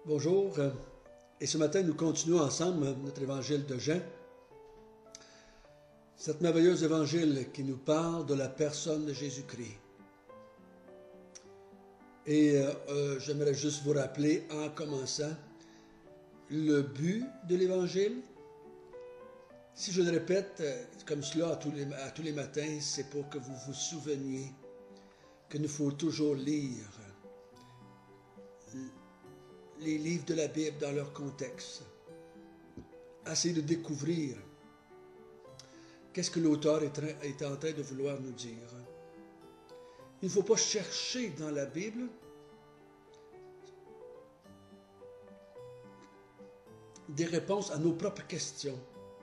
Bonjour, et ce matin nous continuons ensemble notre évangile de Jean, cet merveilleux évangile qui nous parle de la personne de Jésus-Christ. Et j'aimerais juste vous rappeler en commençant le but de l'évangile. Si je le répète comme cela à tous les matins, c'est pour que vous vous souveniez qu'il nous faut toujours lire les livres de la Bible dans leur contexte. Essayer de découvrir qu'est-ce que l'auteur est en train de vouloir nous dire. Il ne faut pas chercher dans la Bible des réponses à nos propres questions.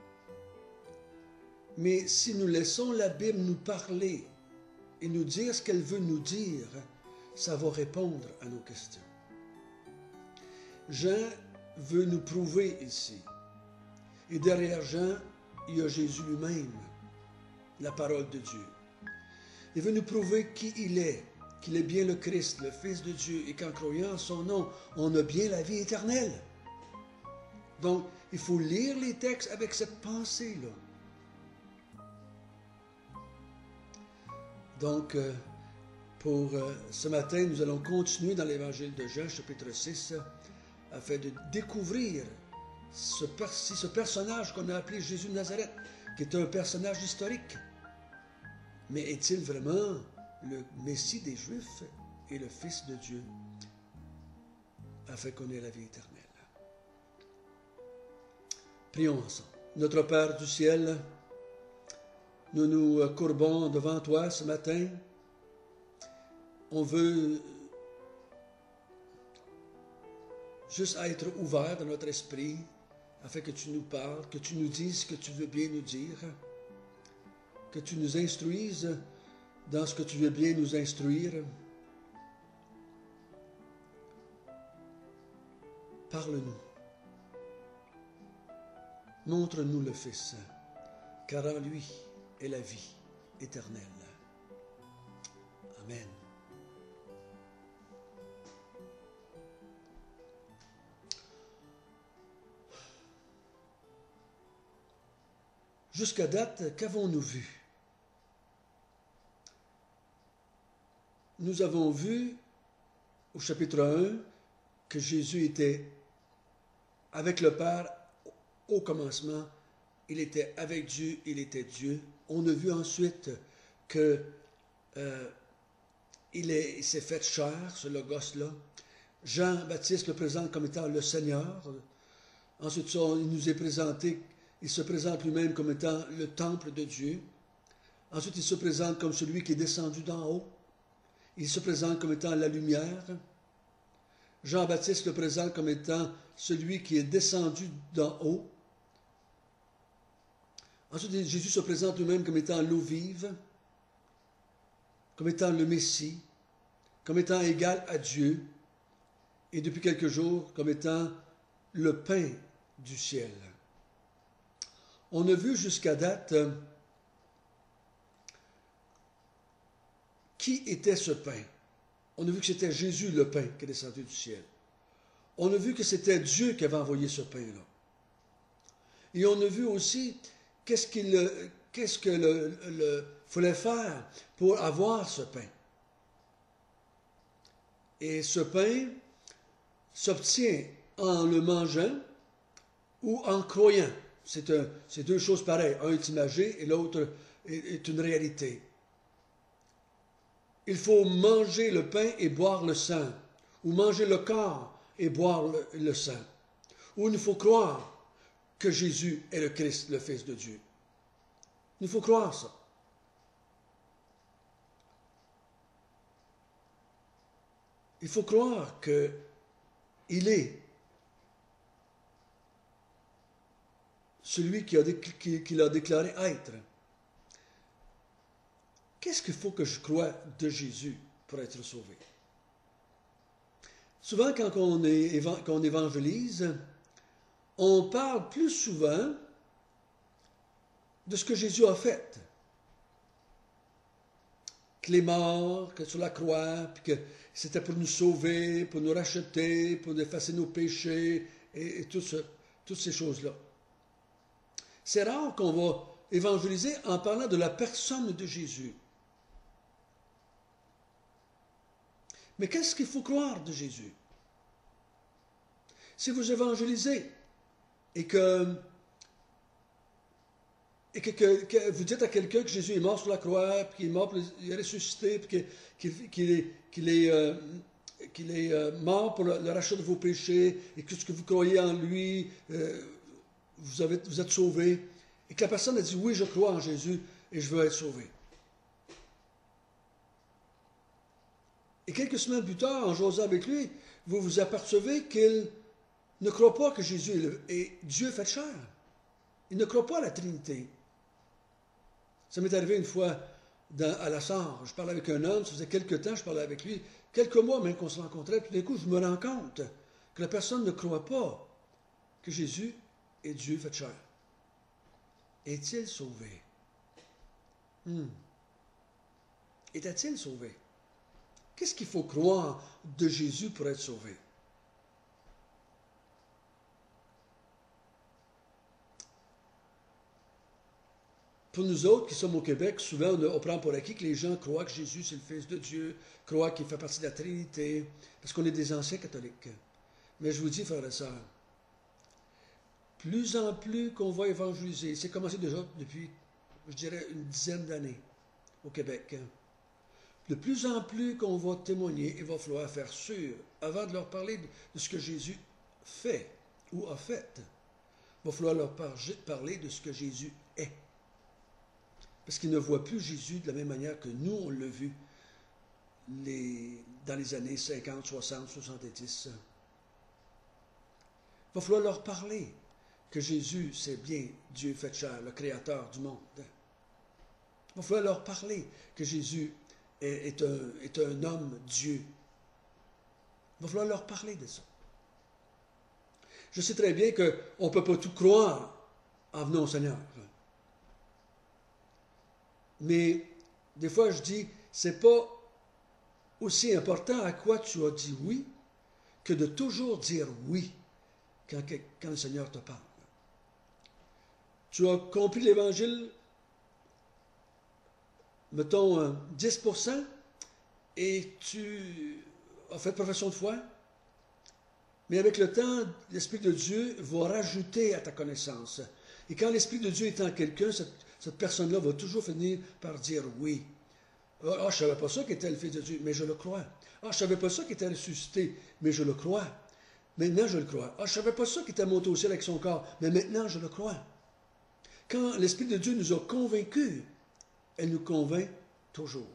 Mais si nous laissons la Bible nous parler et nous dire ce qu'elle veut nous dire, ça va répondre à nos questions. Jean veut nous prouver ici. Et derrière Jean, il y a Jésus lui-même, la parole de Dieu. Il veut nous prouver qui il est, qu'il est bien le Christ, le Fils de Dieu, et qu'en croyant en son nom, on a bien la vie éternelle. Donc, il faut lire les textes avec cette pensée-là. Donc, pour ce matin, nous allons continuer dans l'évangile de Jean, chapitre 6, afin de découvrir ce personnage qu'on a appelé Jésus de Nazareth, qui est un personnage historique. Mais est-il vraiment le Messie des Juifs et le Fils de Dieu, afin qu'on ait la vie éternelle? Prions ensemble. Notre Père du ciel, nous nous courbons devant toi ce matin. On veut juste être ouvert dans notre esprit afin que tu nous parles, que tu nous dises ce que tu veux bien nous dire, que tu nous instruises dans ce que tu veux bien nous instruire. Parle-nous. Montre-nous le Fils, car en lui est la vie éternelle. Amen. Jusqu'à date, qu'avons-nous vu? Nous avons vu au chapitre 1 que Jésus était avec le Père au commencement. Il était avec Dieu, il était Dieu. On a vu ensuite que il s'est fait chair, ce Logos-là. Jean-Baptiste le présente comme étant le Seigneur. Ensuite, il nous est présenté. Il se présente lui-même comme étant le temple de Dieu. Ensuite, il se présente comme celui qui est descendu d'en haut. Il se présente comme étant la lumière. Jean-Baptiste le présente comme étant celui qui est descendu d'en haut. Ensuite, Jésus se présente lui-même comme étant l'eau vive, comme étant le Messie, comme étant égal à Dieu, et depuis quelques jours, comme étant le pain du ciel. On a vu jusqu'à date qui était ce pain. On a vu que c'était Jésus le pain qui est descendu du ciel. On a vu que c'était Dieu qui avait envoyé ce pain-là. Et on a vu aussi qu'est-ce qu'il fallait faire pour avoir ce pain. Et ce pain s'obtient en le mangeant ou en croyant. C'est deux choses pareilles. Un est imagé et l'autre est une réalité. Il faut manger le pain et boire le sang, ou manger le corps et boire le sang. Ou il faut croire que Jésus est le Christ, le Fils de Dieu. Il faut croire ça. Il faut croire qu'il est celui qu'il a déclaré être. Qu'est-ce qu'il faut que je croie de Jésus pour être sauvé? Souvent, quand on évangélise, on parle plus souvent de ce que Jésus a fait qu'il est mort, que sur la croix, puis que c'était pour nous sauver, pour nous racheter, pour effacer nos péchés, et toutes ces choses-là. C'est rare qu'on va évangéliser en parlant de la personne de Jésus. Mais qu'est-ce qu'il faut croire de Jésus? Si vous évangélisez et que vous dites à quelqu'un que Jésus est mort sur la croix, puis qu'il est mort, puis il est ressuscité, puis qu'il est mort pour le rachat de vos péchés, et que ce que vous croyez en lui, vous êtes sauvé, et que la personne a dit oui, je crois en Jésus et je veux être sauvé. Et quelques semaines plus tard, en jasant avec lui, vous vous apercevez qu'il ne croit pas que Jésus est Dieu fait chair. Il ne croit pas à la Trinité. Ça m'est arrivé une fois à la Sarre. Je parlais avec un homme, ça faisait quelques temps, je parlais avec lui, quelques mois même qu'on se rencontrait, puis d'un coup, je me rends compte que la personne ne croit pas que Jésus est Dieu fait chair. Est-il sauvé? Était-il sauvé? Qu'est-ce qu'il faut croire de Jésus pour être sauvé? Pour nous autres qui sommes au Québec, souvent on prend pour acquis que les gens croient que Jésus c'est le Fils de Dieu, croient qu'il fait partie de la Trinité, parce qu'on est des anciens catholiques. Mais je vous dis, frères et sœurs, plus en plus qu'on va évangéliser, c'est commencé déjà depuis, je dirais, une dizaine d'années au Québec. De plus en plus qu'on va témoigner, il va falloir faire sûr, avant de leur parler de ce que Jésus fait ou a fait, il va falloir leur parler de ce que Jésus est. Parce qu'ils ne voient plus Jésus de la même manière que nous, on l'a vu dans les années 50, 60, 70. Il va falloir leur parler que Jésus, c'est bien Dieu fait chair, le Créateur du monde. Il va falloir leur parler que Jésus est un homme Dieu. Il va falloir leur parler de ça. Je sais très bien qu'on ne peut pas tout croire en venant au Seigneur. Mais des fois, je dis, c'est pas aussi important à quoi tu as dit oui que de toujours dire oui quand le Seigneur te parle. Tu as compris l'Évangile, mettons 10%, et tu as fait profession de foi, mais avec le temps, l'Esprit de Dieu va rajouter à ta connaissance. Et quand l'Esprit de Dieu est en quelqu'un, cette personne-là va toujours finir par dire oui. Ah, je ne savais pas ça qu'il était le Fils de Dieu, mais je le crois. Ah, je ne savais pas ça qu'il était ressuscité, mais je le crois. Maintenant, je le crois. Ah, je ne savais pas ça qu'il était monté au ciel avec son corps, mais maintenant, je le crois. Quand l'Esprit de Dieu nous a convaincus, elle nous convainc toujours.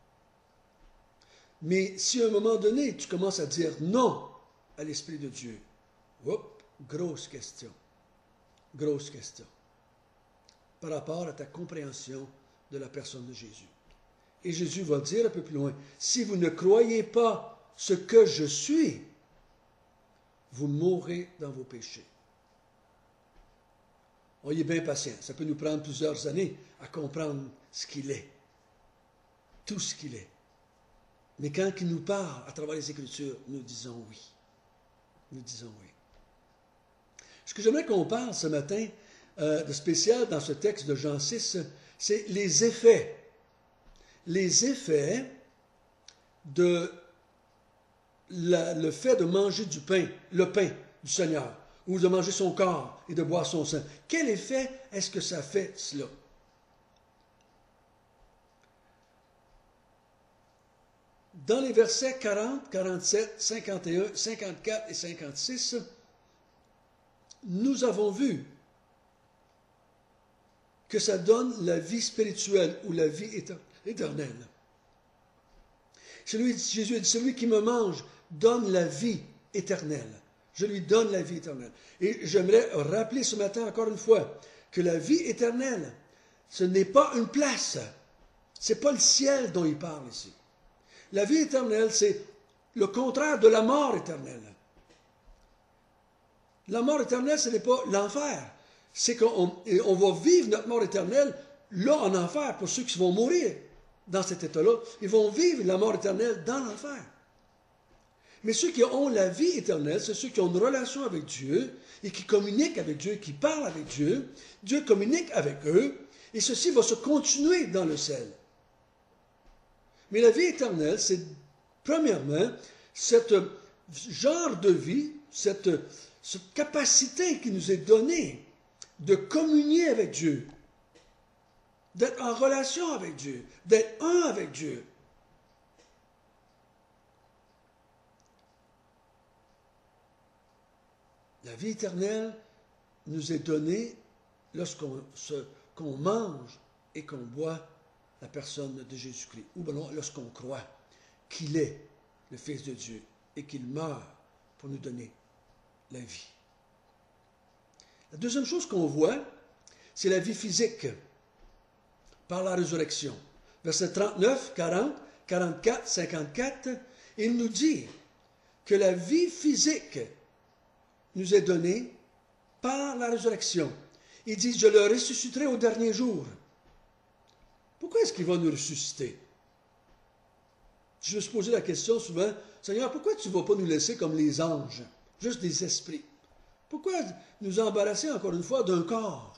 Mais si à un moment donné, tu commences à dire non à l'Esprit de Dieu, grosse question. Grosse question. Par rapport à ta compréhension de la personne de Jésus. Et Jésus va dire un peu plus loin, si vous ne croyez pas ce que je suis, vous mourrez dans vos péchés. On y est bien patient. Ça peut nous prendre plusieurs années à comprendre ce qu'il est. Tout ce qu'il est. Mais quand il nous parle à travers les Écritures, nous disons oui. Nous disons oui. Ce que j'aimerais qu'on parle ce matin de spécial dans ce texte de Jean 6, c'est les effets. Les effets de le fait de manger du pain, le pain du Seigneur, ou de manger son corps et de boire son sang. Quel effet est-ce que ça fait, cela? Dans les versets 40, 47, 51, 54 et 56, nous avons vu que ça donne la vie spirituelle ou la vie éternelle. Jésus a dit, celui qui me mange donne la vie éternelle. Je lui donne la vie éternelle. Et j'aimerais rappeler ce matin encore une fois que la vie éternelle, ce n'est pas une place. Ce n'est pas le ciel dont il parle ici. La vie éternelle, c'est le contraire de la mort éternelle. La mort éternelle, ce n'est pas l'enfer. C'est qu'on va vivre notre mort éternelle là en enfer pour ceux qui vont mourir. dans cet état-là, ils vont vivre la mort éternelle dans l'enfer. Mais ceux qui ont la vie éternelle, c'est ceux qui ont une relation avec Dieu et qui communiquent avec Dieu, qui parlent avec Dieu. Dieu communique avec eux et ceci va se continuer dans le ciel. Mais la vie éternelle, c'est premièrement cette genre de vie, cette capacité qui nous est donnée de communier avec Dieu, d'être en relation avec Dieu, d'être un avec Dieu. La vie éternelle nous est donnée lorsqu'on mange et qu'on boit la personne de Jésus-Christ, ou bien lorsqu'on croit qu'il est le Fils de Dieu et qu'il meurt pour nous donner la vie. La deuxième chose qu'on voit, c'est la vie physique par la résurrection. Versets 39, 40, 44, 54, il nous dit que la vie physique nous est donnée par la résurrection. Il dit, je le ressusciterai au dernier jour. Pourquoi est-ce qu'il va nous ressusciter? Je me suis posé la question souvent, Seigneur, pourquoi tu ne vas pas nous laisser comme les anges, juste des esprits? Pourquoi nous embarrasser encore une fois d'un corps?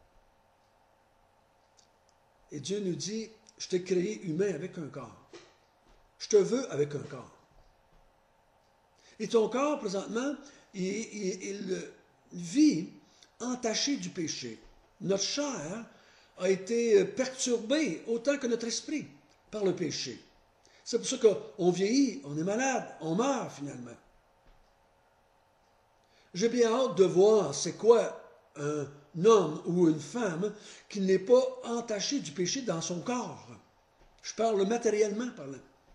Et Dieu nous dit, je t'ai créé humain avec un corps. Je te veux avec un corps. Et ton corps, présentement, il vit entaché du péché. Notre chair a été perturbée autant que notre esprit par le péché. C'est pour ça qu'on vieillit, on est malade, on meurt finalement. J'ai bien hâte de voir c'est quoi un homme ou une femme qui n'est pas entaché du péché dans son corps. Je parle matériellement parlant.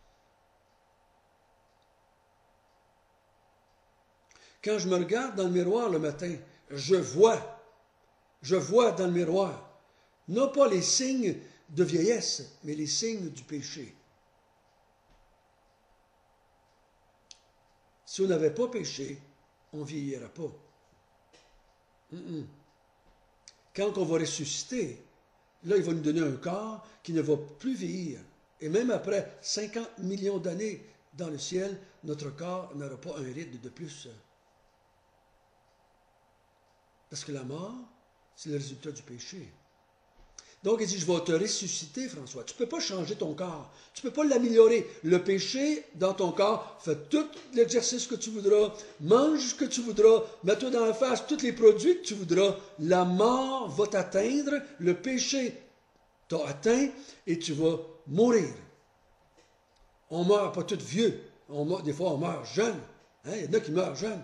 Quand je me regarde dans le miroir le matin, je vois dans le miroir, non pas les signes de vieillesse, mais les signes du péché. Si on n'avait pas péché, on ne vieillira pas. Quand on va ressusciter, là, il va nous donner un corps qui ne va plus vieillir. Et même après 50 millions d'années dans le ciel, notre corps n'aura pas un ride de plus. Parce que la mort, c'est le résultat du péché. Donc, il dit, je vais te ressusciter, François. Tu ne peux pas changer ton corps. Tu ne peux pas l'améliorer. Le péché dans ton corps, fais tout l'exercice que tu voudras, mange ce que tu voudras, mets-toi dans la face tous les produits que tu voudras. La mort va t'atteindre, le péché t'a atteint et tu vas mourir. On ne meurt pas tous vieux. Des fois, on meurt jeune. Il y en a qui meurent jeunes.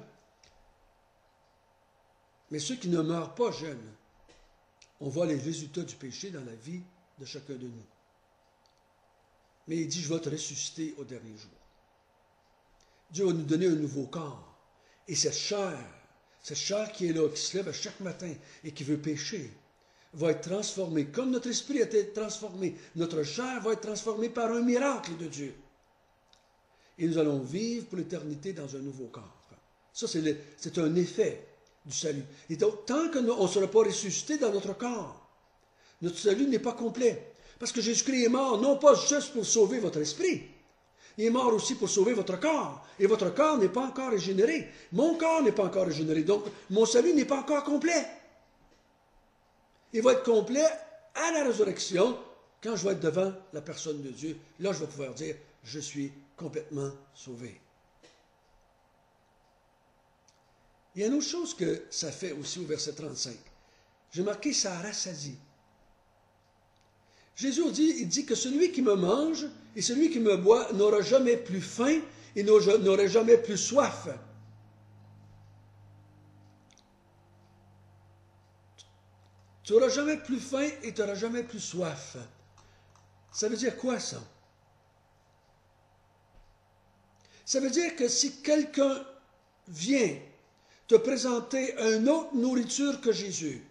Mais ceux qui ne meurent pas jeunes, on voit les résultats du péché dans la vie de chacun de nous. Mais il dit, je vais te ressusciter au dernier jour. Dieu va nous donner un nouveau corps. Et cette chair qui est là, qui se lève à chaque matin et qui veut pécher, va être transformée. Comme notre esprit a été transformé, notre chair va être transformée par un miracle de Dieu. Et nous allons vivre pour l'éternité dans un nouveau corps. Ça, c'est un effet du salut. Et donc, tant qu'on ne sera pas ressuscité dans notre corps, notre salut n'est pas complet. Parce que Jésus-Christ est mort, non pas juste pour sauver votre esprit, il est mort aussi pour sauver votre corps. Et votre corps n'est pas encore régénéré. Mon corps n'est pas encore régénéré. Donc, mon salut n'est pas encore complet. Il va être complet à la résurrection, quand je vais être devant la personne de Dieu. Là, je vais pouvoir dire, je suis complètement sauvé. Il y a une autre chose que ça fait aussi au verset 35. J'ai marqué, ça rassasie. Jésus il dit que celui qui me mange et celui qui me boit n'aura jamais plus faim et n'aura jamais plus soif. Tu n'auras jamais plus faim et tu n'auras jamais plus soif. Ça veut dire quoi ça? Ça veut dire que si quelqu'un vient te présenter une autre nourriture que Jésus,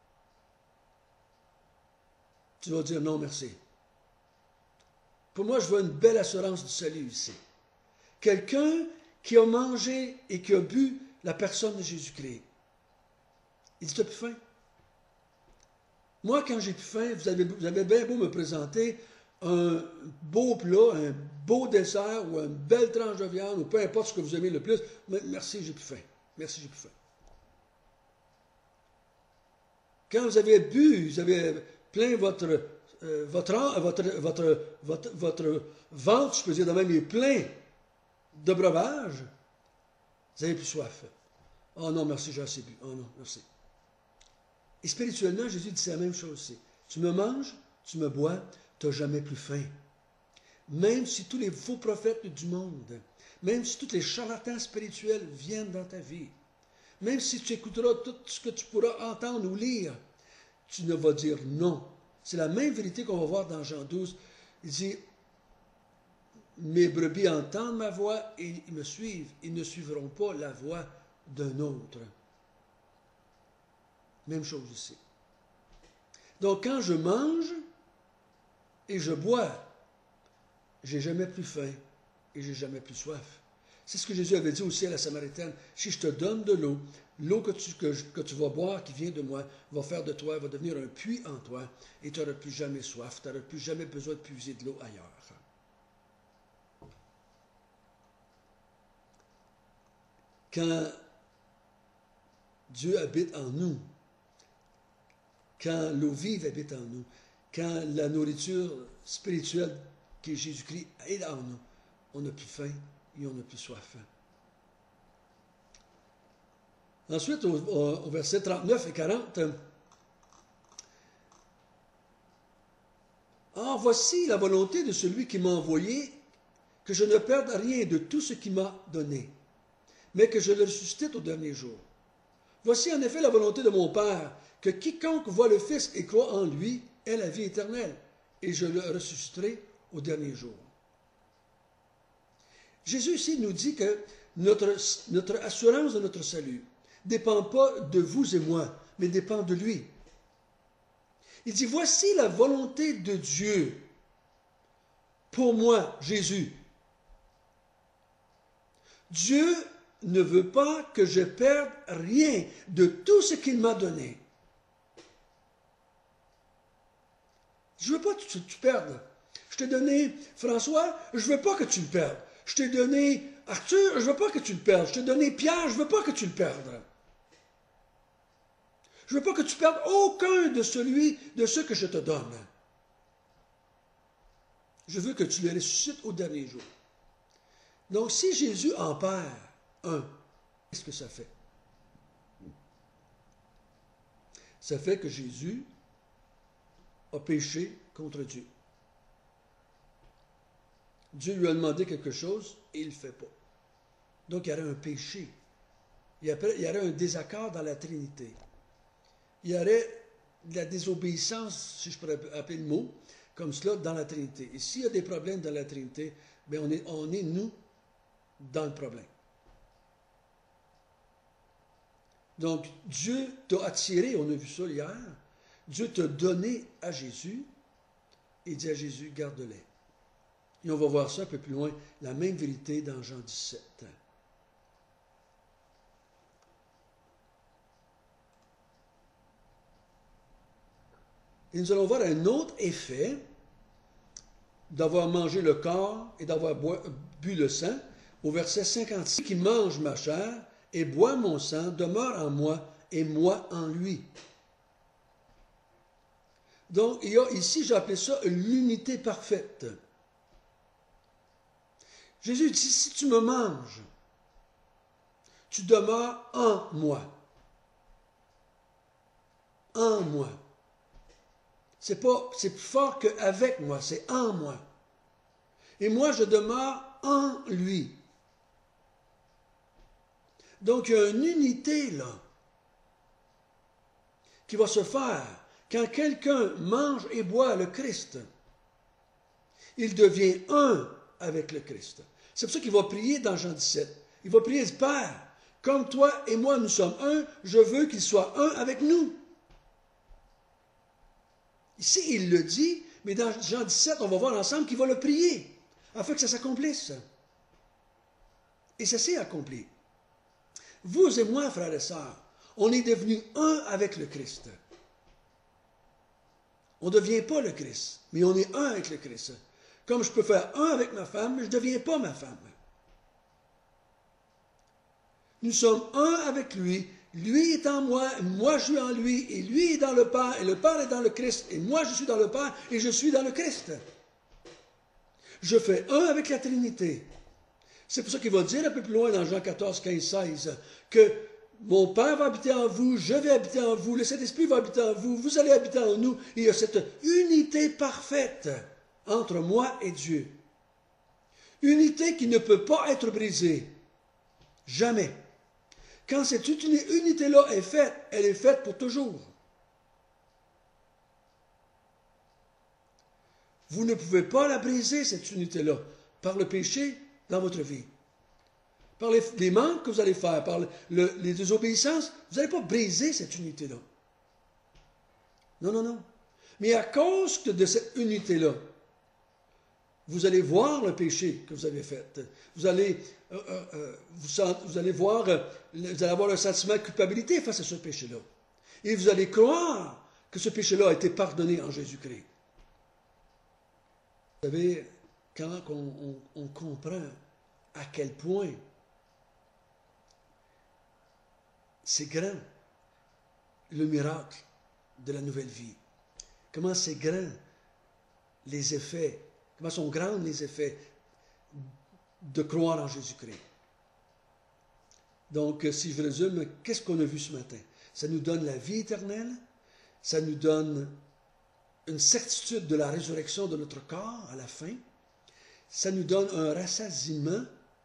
tu vas dire non merci. Pour moi, je veux une belle assurance du salut ici. Quelqu'un qui a mangé et qui a bu la personne de Jésus-Christ. Il dit, tu n'as plus faim? Moi, quand j'ai plus faim, vous avez bien beau me présenter un beau plat, un beau dessert ou une belle tranche de viande, ou peu importe ce que vous aimez le plus, mais merci, j'ai plus faim. Merci, j'ai plus faim. Quand vous avez bu, vous avez plein votre ventre, je peux dire de même, est plein de breuvage, vous avez plus soif. Oh non, merci, j'ai assez bu. Oh non, merci. Et spirituellement, Jésus dit la même chose aussi. Tu me manges, tu me bois, tu n'as jamais plus faim. Même si tous les faux prophètes du monde, même si tous les charlatans spirituels viennent dans ta vie, même si tu écouteras tout ce que tu pourras entendre ou lire, tu ne vas dire non. C'est la même vérité qu'on va voir dans Jean 12. Il dit, mes brebis entendent ma voix et ils me suivent. Ils ne suivront pas la voix d'un autre. Même chose ici. Donc quand je mange et je bois, j'ai jamais plus faim et j'ai jamais plus soif. C'est ce que Jésus avait dit aussi à la Samaritaine. Si je te donne de l'eau, l'eau que tu vas boire, qui vient de moi, va faire de toi, va devenir un puits en toi, et tu n'auras plus jamais soif, tu n'auras plus jamais besoin de puiser de l'eau ailleurs. Quand Dieu habite en nous, quand l'eau vive habite en nous, quand la nourriture spirituelle qui est Jésus-Christ est en nous, on n'a plus faim et on n'a plus soif. Ensuite, au verset 39 et 40, « Ah, voici la volonté de celui qui m'a envoyé, que je ne perde rien de tout ce qu'il m'a donné, mais que je le ressuscite au dernier jour. Voici en effet la volonté de mon Père, que quiconque voit le Fils et croit en lui ait la vie éternelle, et je le ressusciterai au dernier jour. » Jésus ici nous dit que notre assurance de notre salut ne dépend pas de vous et moi, mais dépend de lui. Il dit, voici la volonté de Dieu pour moi, Jésus. Dieu ne veut pas que je perde rien de tout ce qu'il m'a donné. Je ne veux pas que tu perdes. Je t'ai donné François, je ne veux pas que tu le perdes. Je t'ai donné Arthur, je ne veux pas que tu le perdes. Je t'ai donné Pierre, je ne veux pas que tu le perdes. Je ne veux pas que tu perdes aucun de ceux que je te donne. Je veux que tu les ressuscites au dernier jour. Donc, si Jésus en perd un, qu'est-ce que ça fait? Ça fait que Jésus a péché contre Dieu. Dieu lui a demandé quelque chose et il ne le fait pas. Donc, il y aurait un péché. Il y aurait un désaccord dans la Trinité. Il y aurait de la désobéissance, si je pourrais appeler le mot, comme cela, dans la Trinité. Et s'il y a des problèmes dans la Trinité, bien on est, nous, dans le problème. Donc, Dieu t'a attiré, on a vu ça hier, Dieu t'a donné à Jésus, et dit à Jésus, garde-les. Et on va voir ça un peu plus loin, la même vérité dans Jean 17. Et nous allons voir un autre effet d'avoir mangé le corps et d'avoir bu le sang, au verset 56, « Qui mange ma chair et boit mon sang demeure en moi et moi en lui. » Donc, il y a ici, j'ai appelé ça l'unité parfaite. Jésus dit, si tu me manges, tu demeures en moi. En moi. C'est plus fort qu'avec moi, c'est en moi. Et moi, je demeure en lui. Donc, il y a une unité, là, qui va se faire quand quelqu'un mange et boit le Christ. Il devient un avec le Christ. C'est pour ça qu'il va prier dans Jean 17. Il va prier, Père, comme toi et moi, nous sommes un, je veux qu'il soit un avec nous. Ici, il le dit, mais dans Jean 17, on va voir ensemble qu'il va le prier, afin que ça s'accomplisse. Et ça s'est accompli. Vous et moi, frères et sœurs, on est devenus un avec le Christ. On ne devient pas le Christ, mais on est un avec le Christ. Comme je peux faire un avec ma femme, mais je ne deviens pas ma femme. Nous sommes un avec lui. Lui est en moi, moi je suis en lui, et lui est dans le Père, et le Père est dans le Christ, et moi je suis dans le Père, et je suis dans le Christ. Je fais un avec la Trinité. C'est pour ça qu'il va dire un peu plus loin dans Jean 14, 15, 16, que mon Père va habiter en vous, je vais habiter en vous, le Saint-Esprit va habiter en vous, vous allez habiter en nous. Il y a cette unité parfaite entre moi et Dieu. Unité qui ne peut pas être brisée. Jamais. Quand cette unité-là est faite, elle est faite pour toujours. Vous ne pouvez pas la briser, cette unité-là, par le péché dans votre vie. Par les manques que vous allez faire, par les désobéissances, vous n'allez pas briser cette unité-là. Non, non, non. Mais à cause de cette unité-là, vous allez voir le péché que vous avez fait. Vous allez voir, vous allez avoir un sentiment de culpabilité face à ce péché-là. Et vous allez croire que ce péché-là a été pardonné en Jésus-Christ. Vous savez, quand on comprend à quel point c'est grand le miracle de la nouvelle vie, comment c'est grand les effets, comment sont grands les effets de croire en Jésus-Christ. Donc, si je résume, qu'est-ce qu'on a vu ce matin? Ça nous donne la vie éternelle, ça nous donne une certitude de la résurrection de notre corps à la fin, ça nous donne un rassasiement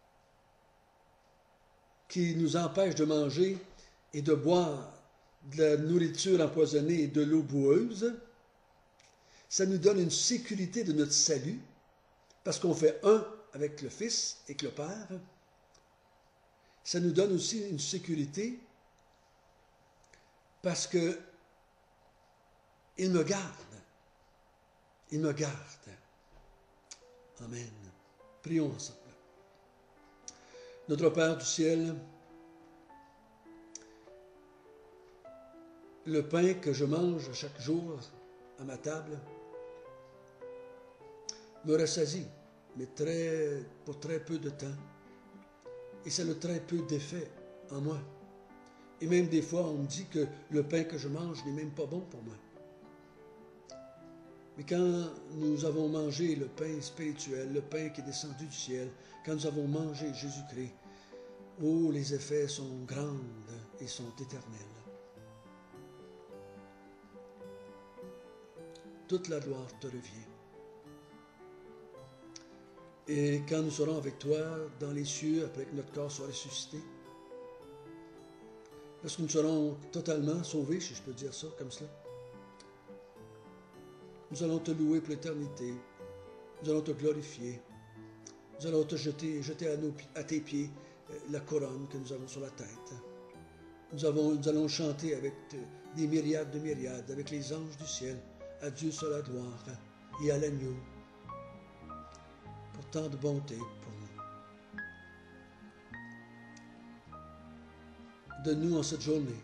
qui nous empêche de manger et de boire de la nourriture empoisonnée et de l'eau boueuse. Ça nous donne une sécurité de notre salut, parce qu'on fait un avec le Fils et avec le Père. Ça nous donne aussi une sécurité, parce que il me garde. Il me garde. Amen. Prions ensemble. Notre Père du ciel, le pain que je mange chaque jour à ma table me rassasie, mais pour très peu de temps. Et ça a très peu d'effet en moi. Et même des fois, on me dit que le pain que je mange n'est même pas bon pour moi. Mais quand nous avons mangé le pain spirituel, le pain qui est descendu du ciel, quand nous avons mangé Jésus-Christ, oh, les effets sont grands et sont éternels. Toute la gloire te revient. Et quand nous serons avec toi dans les cieux, après que notre corps soit ressuscité, lorsque nous serons totalement sauvés, si je peux dire ça comme cela, nous allons te louer pour l'éternité, nous allons te glorifier, nous allons te jeter à tes pieds la couronne que nous avons sur la tête. Nous allons chanter avec des myriades de myriades, avec les anges du ciel, à Dieu soit la gloire et à l'agneau, pour tant de bonté pour nous. Donne-nous en cette journée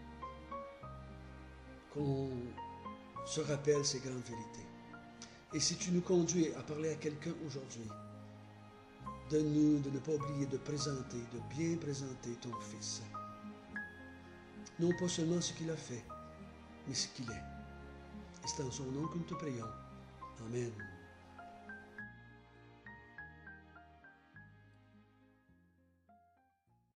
qu'on se rappelle ces grandes vérités. Et si tu nous conduis à parler à quelqu'un aujourd'hui, donne-nous de ne pas oublier de bien présenter ton Fils. Non pas seulement ce qu'il a fait, mais ce qu'il est. Et c'est en son nom que nous te prions. Amen.